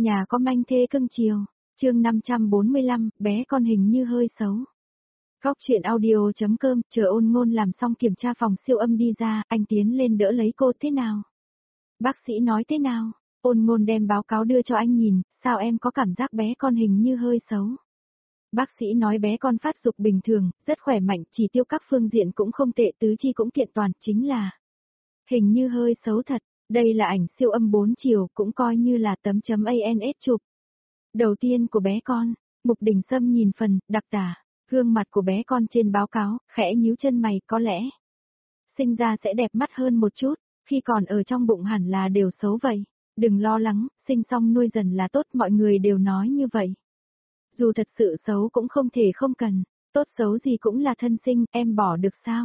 Nhà có manh thê cưng chiều. Chương 545, bé con hình như hơi xấu. Góc chuyện audio.com, chờ Ôn Ngôn làm xong kiểm tra phòng siêu âm đi ra, anh tiến lên đỡ lấy cô. Thế nào? Bác sĩ nói thế nào? Ôn Ngôn đem báo cáo đưa cho anh nhìn, sao em có cảm giác bé con hình như hơi xấu? Bác sĩ nói bé con phát dục bình thường, rất khỏe mạnh, chỉ tiêu các phương diện cũng không tệ, tứ chi cũng kiện toàn, chính là hình như hơi xấu thật. Đây là ảnh siêu âm 4 chiều, cũng coi như là tấm chấm ANS chụp đầu tiên của bé con. Mục Đình Sâm nhìn phần đặc tả gương mặt của bé con trên báo cáo, khẽ nhíu chân mày. Có lẽ sinh ra sẽ đẹp mắt hơn một chút, khi còn ở trong bụng hẳn là đều xấu vậy. Đừng lo lắng, sinh xong nuôi dần là tốt, mọi người đều nói như vậy. Dù thật sự xấu cũng không thể không cần, tốt xấu gì cũng là thân sinh, em bỏ được sao?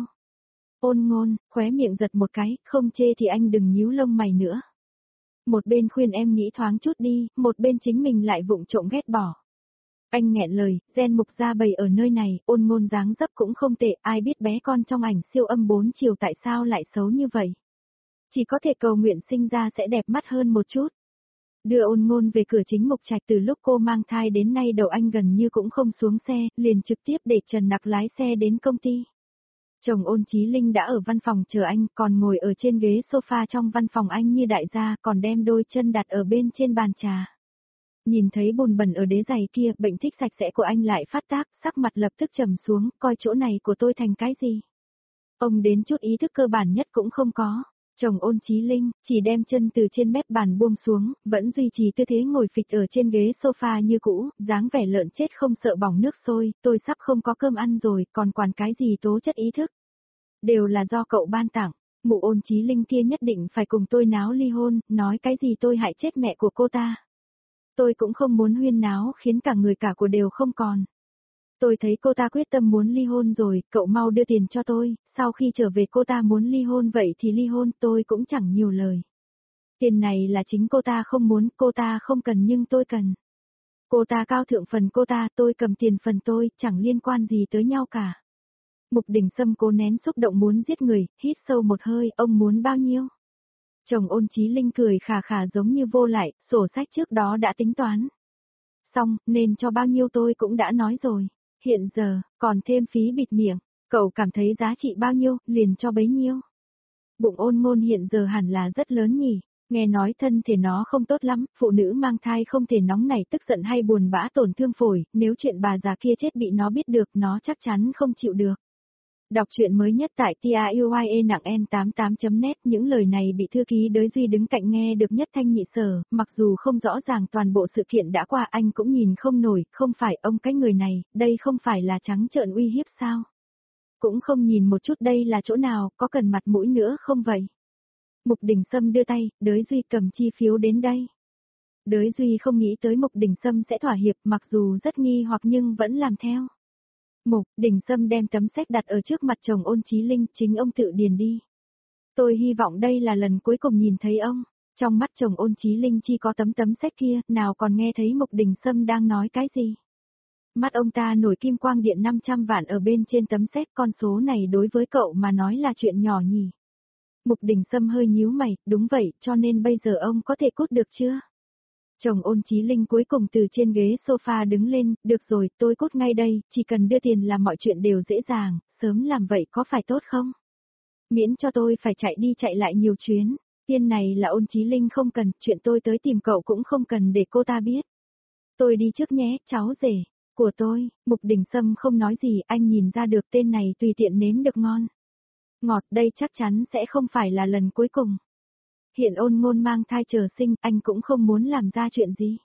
Ôn Ngôn, khóe miệng giật một cái, không chê thì anh đừng nhíu lông mày nữa. Một bên khuyên em nghĩ thoáng chút đi, một bên chính mình lại vụng trộm ghét bỏ. Anh nghẹn lời, gen mục gia bầy ở nơi này, Ôn Ngôn dáng dấp cũng không tệ, ai biết bé con trong ảnh siêu âm 4 chiều tại sao lại xấu như vậy. Chỉ có thể cầu nguyện sinh ra sẽ đẹp mắt hơn một chút. Đưa Ôn Ngôn về cửa chính Mục Trạch, từ lúc cô mang thai đến nay đầu anh gần như cũng không xuống xe, liền trực tiếp để Trần Nặc lái xe đến công ty. Chồng Ôn Chí Linh đã ở văn phòng chờ anh, còn ngồi ở trên ghế sofa trong văn phòng anh như đại gia, còn đem đôi chân đặt ở bên trên bàn trà. Nhìn thấy bùn bẩn ở đế giày kia, bệnh thích sạch sẽ của anh lại phát tác, sắc mặt lập tức trầm xuống, coi chỗ này của tôi thành cái gì. Ông đến chút ý thức cơ bản nhất cũng không có. Chồng Ôn Chí Linh, chỉ đem chân từ trên mép bàn buông xuống, vẫn duy trì tư thế ngồi phịch ở trên ghế sofa như cũ, dáng vẻ lợn chết không sợ bỏng nước sôi, tôi sắp không có cơm ăn rồi, còn quản cái gì tố chất ý thức. Đều là do cậu ban tặng, mụ Ôn Chí Linh kia nhất định phải cùng tôi náo ly hôn, nói cái gì tôi hại chết mẹ của cô ta. Tôi cũng không muốn huyên náo khiến cả người cả của đều không còn. Tôi thấy cô ta quyết tâm muốn ly hôn rồi, cậu mau đưa tiền cho tôi, sau khi trở về cô ta muốn ly hôn vậy thì ly hôn, tôi cũng chẳng nhiều lời. Tiền này là chính cô ta không muốn, cô ta không cần nhưng tôi cần. Cô ta cao thượng phần cô ta, tôi cầm tiền phần tôi, chẳng liên quan gì tới nhau cả. Mục Đình Sâm cố nén xúc động muốn giết người, hít sâu một hơi, ông muốn bao nhiêu? Chồng Ôn Chí Linh cười khà khà giống như vô lại, sổ sách trước đó đã tính toán. Xong, nên cho bao nhiêu tôi cũng đã nói rồi. Hiện giờ, còn thêm phí bịt miệng, cậu cảm thấy giá trị bao nhiêu, liền cho bấy nhiêu. Bụng Ôn Ngôn hiện giờ hẳn là rất lớn nhỉ, nghe nói thân thể nó không tốt lắm, phụ nữ mang thai không thể nóng nảy tức giận hay buồn bã tổn thương phổi, nếu chuyện bà già kia chết bị nó biết được nó chắc chắn không chịu được. Đọc truyện mới nhất tại TIUYE nặng N88.net, những lời này bị thư ký Đới Duy đứng cạnh nghe được nhất thanh nhị sở, mặc dù không rõ ràng toàn bộ sự kiện đã qua anh cũng nhìn không nổi, không phải ông cái người này, đây không phải là trắng trợn uy hiếp sao? Cũng không nhìn một chút đây là chỗ nào, có cần mặt mũi nữa không vậy? Mục Đình Sâm đưa tay, Đới Duy cầm chi phiếu đến đây. Đới Duy không nghĩ tới Mục Đình Sâm sẽ thỏa hiệp, mặc dù rất nghi hoặc nhưng vẫn làm theo. Mục Đình Sâm đem tấm séc đặt ở trước mặt chồng Ôn Chí Linh, chính ông tự điền đi. Tôi hy vọng đây là lần cuối cùng nhìn thấy ông. Trong mắt chồng Ôn Chí Linh chỉ có tấm séc kia, nào còn nghe thấy Mục Đình Sâm đang nói cái gì. Mắt ông ta nổi kim quang điện 500 vạn ở bên trên tấm séc, con số này đối với cậu mà nói là chuyện nhỏ nhỉ. Mục Đình Sâm hơi nhíu mày, đúng vậy, cho nên bây giờ ông có thể cút được chưa? Chồng Ôn Chí Linh cuối cùng từ trên ghế sofa đứng lên, được rồi, tôi cút ngay đây, chỉ cần đưa tiền là mọi chuyện đều dễ dàng, sớm làm vậy có phải tốt không? Miễn cho tôi phải chạy đi chạy lại nhiều chuyến, tiền này là Ôn Chí Linh không cần, chuyện tôi tới tìm cậu cũng không cần để cô ta biết. Tôi đi trước nhé, cháu rể của tôi. Mục Đình Sâm không nói gì, anh nhìn ra được tên này tùy tiện nếm được ngon. Ngọt, đây chắc chắn sẽ không phải là lần cuối cùng. Hiện Ôn Ngôn mang thai chờ sinh, anh cũng không muốn làm ra chuyện gì.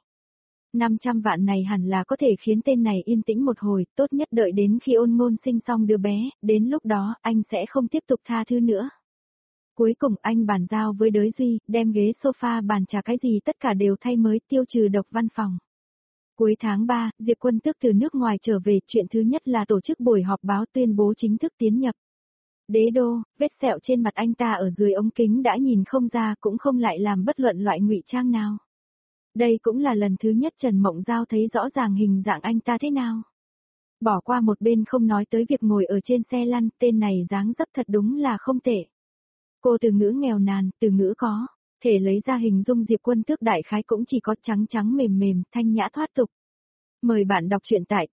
500 vạn này hẳn là có thể khiến tên này yên tĩnh một hồi, tốt nhất đợi đến khi Ôn Ngôn sinh xong đứa bé, đến lúc đó anh sẽ không tiếp tục tha thứ nữa. Cuối cùng anh bàn giao với Đới Duy, đem ghế sofa bàn trà cái gì tất cả đều thay mới, tiêu trừ độc văn phòng. Cuối tháng 3, Diệp Quân Tước từ nước ngoài trở về, chuyện thứ nhất là tổ chức buổi họp báo tuyên bố chính thức tiến nhập Đế Đô. Vết sẹo trên mặt anh ta ở dưới ống kính đã nhìn không ra, cũng không lại làm bất luận loại ngụy trang nào. Đây cũng là lần thứ nhất Trần Mộng Giao thấy rõ ràng hình dạng anh ta thế nào. Bỏ qua một bên không nói tới việc ngồi ở trên xe lăn, tên này dáng dấp thật đúng là không tệ. Cô từ ngữ nghèo nàn, từ ngữ có Thể lấy ra hình dung Diệp Quân Tước đại khái cũng chỉ có trắng trắng mềm mềm, thanh nhã thoát tục. Mời bạn đọc truyện tại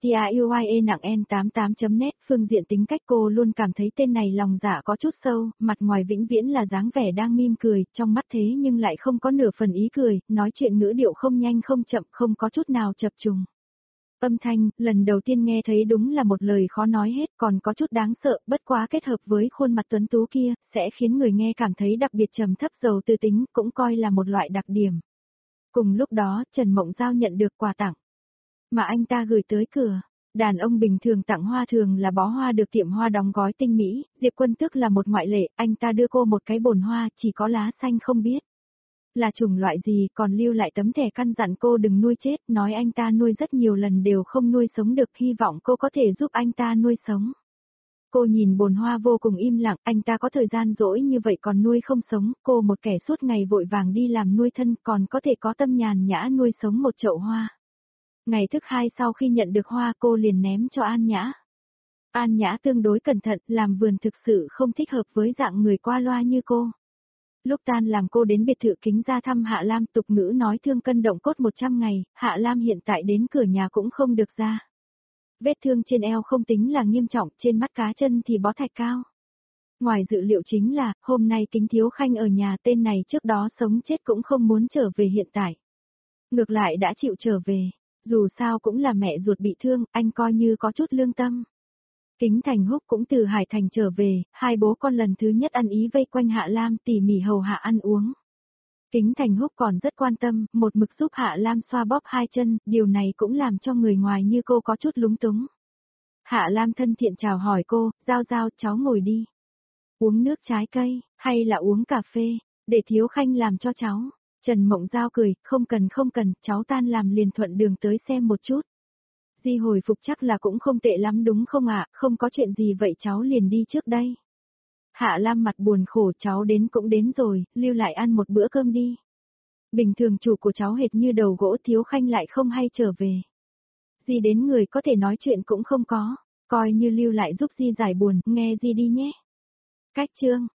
tiuye.net, phương diện tính cách cô luôn cảm thấy tên này lòng dạ có chút sâu, mặt ngoài vĩnh viễn là dáng vẻ đang mỉm cười, trong mắt thế nhưng lại không có nửa phần ý cười, nói chuyện ngữ điệu không nhanh không chậm, không có chút nào chập trùng. Âm thanh, lần đầu tiên nghe thấy đúng là một lời khó nói hết, còn có chút đáng sợ, bất quá kết hợp với khuôn mặt tuấn tú kia, sẽ khiến người nghe cảm thấy đặc biệt trầm thấp giàu tư tính, cũng coi là một loại đặc điểm. Cùng lúc đó, Trần Mộng Giao nhận được quà tặng mà anh ta gửi tới cửa. Đàn ông bình thường tặng hoa thường là bó hoa được tiệm hoa đóng gói tinh mỹ, Diệp Quân Tước là một ngoại lệ, anh ta đưa cô một cái bồn hoa chỉ có lá xanh không biết là chủng loại gì, còn lưu lại tấm thẻ căn dặn cô đừng nuôi chết, nói anh ta nuôi rất nhiều lần đều không nuôi sống được, hy vọng cô có thể giúp anh ta nuôi sống. Cô nhìn bồn hoa vô cùng im lặng, anh ta có thời gian rỗi như vậy còn nuôi không sống, cô một kẻ suốt ngày vội vàng đi làm nuôi thân còn có thể có tâm nhàn nhã nuôi sống một chậu hoa. Ngày thứ hai sau khi nhận được hoa cô liền ném cho An Nhã. An Nhã tương đối cẩn thận, làm vườn thực sự không thích hợp với dạng người qua loa như cô. Lúc tan làm cô đến biệt thự Kính ra thăm Hạ Lam, tục ngữ nói thương cân động cốt 100 ngày, Hạ Lam hiện tại đến cửa nhà cũng không được ra. Vết thương trên eo không tính là nghiêm trọng, trên mắt cá chân thì bó thạch cao. Ngoài dự liệu chính là, hôm nay Kính Thiếu Khanh ở nhà, tên này trước đó sống chết cũng không muốn trở về hiện tại. Ngược lại đã chịu trở về. Dù sao cũng là mẹ ruột bị thương, anh coi như có chút lương tâm. Kính Thành Húc cũng từ Hải Thành trở về, hai bố con lần thứ nhất ăn ý vây quanh Hạ Lam tỉ mỉ hầu hạ ăn uống. Kính Thành Húc còn rất quan tâm, một mực giúp Hạ Lam xoa bóp hai chân, điều này cũng làm cho người ngoài như cô có chút lúng túng. Hạ Lam thân thiện chào hỏi cô, Giao Giao cháu ngồi đi. Uống nước trái cây, hay là uống cà phê, để Thiếu Khanh làm cho cháu. Trần Mộng Giao cười, không cần, cháu tan làm liền thuận đường tới xem một chút. Di hồi phục chắc là cũng không tệ lắm đúng không ạ, không có chuyện gì vậy cháu liền đi trước đây. Hạ Lam mặt buồn khổ, cháu đến cũng đến rồi, lưu lại ăn một bữa cơm đi. Bình thường chủ của cháu hệt như đầu gỗ, Thiếu Khanh lại không hay trở về. Di đến người có thể nói chuyện cũng không có, coi như lưu lại giúp Di giải buồn, nghe Di đi nhé. Cách chương